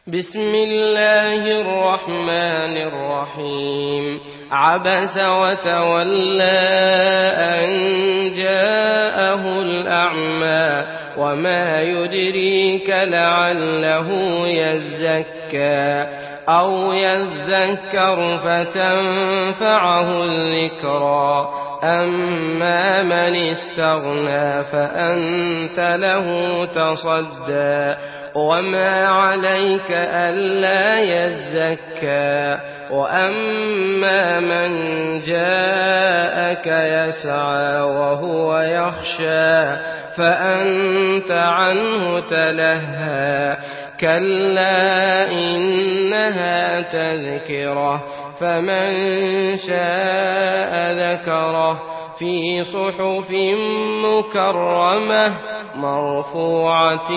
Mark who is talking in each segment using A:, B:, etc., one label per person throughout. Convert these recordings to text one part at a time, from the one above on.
A: بسم الله الرحمن الرحيم. عبس وتولى أن جاءه الأعمى وما يدريك لعله يزكى أو يذكر فتنفعه الذكرى أما من استغنى فأنت له تصدى وما عليك ألا يزكى وأما من جاءك يسعى وهو يخشى فأنت عنه تلهى كلا إنها تذكرة فمن شاء ذكره في صحف مكرمة مرفوعة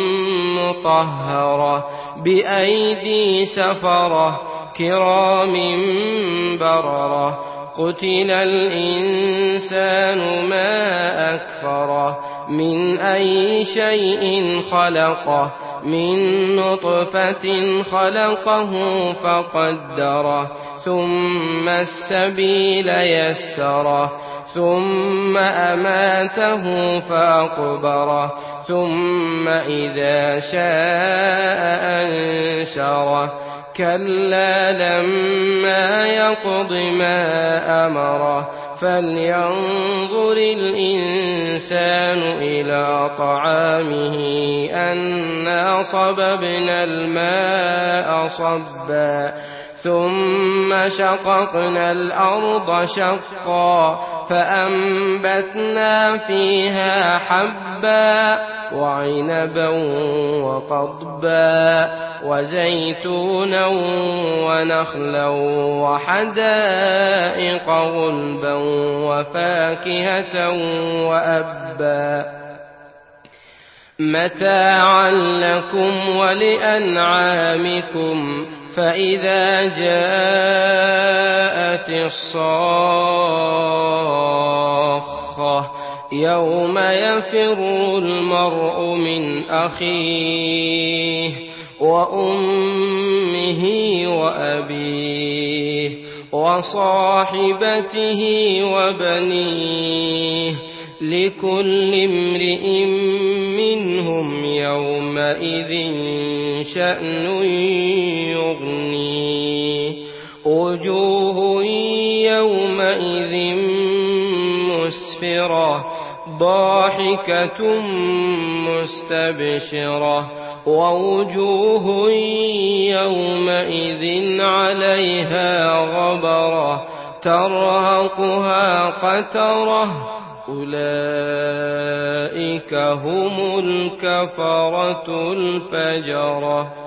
A: مطهرة بأيدي سفرة كرام بررة قتل الإنسان ما أكفره من أي شيء خلقه من نطفة خلقه فقدره ثم السبيل يسره ثم أماته فأقبره ثم إذا شاء أنشره كلا لما يقض ما أمره فلينظر الإنسان إلى طعامه أنا صببنا الماء صبا ثم شققنا الأرض شقا فأنبتنا فيها حبا وعنبا وقضبا وزيتونا ونخلا وحدائق غلبا وفاكهة وأبا متاعا لكم ولأنعامكم فإذا جاءت الصاخة يوم يفر المرء من أخيه وأمه وأبيه وصاحبته وبنيه لكل امرئ منهم يومئذ شأن يغنيه وجوه يومئذ مسفرة ضاحكة مستبشرة ووجوه يومئذ عليها غبرة ترهقها قترة أولئك هم الكفرة الفجرة.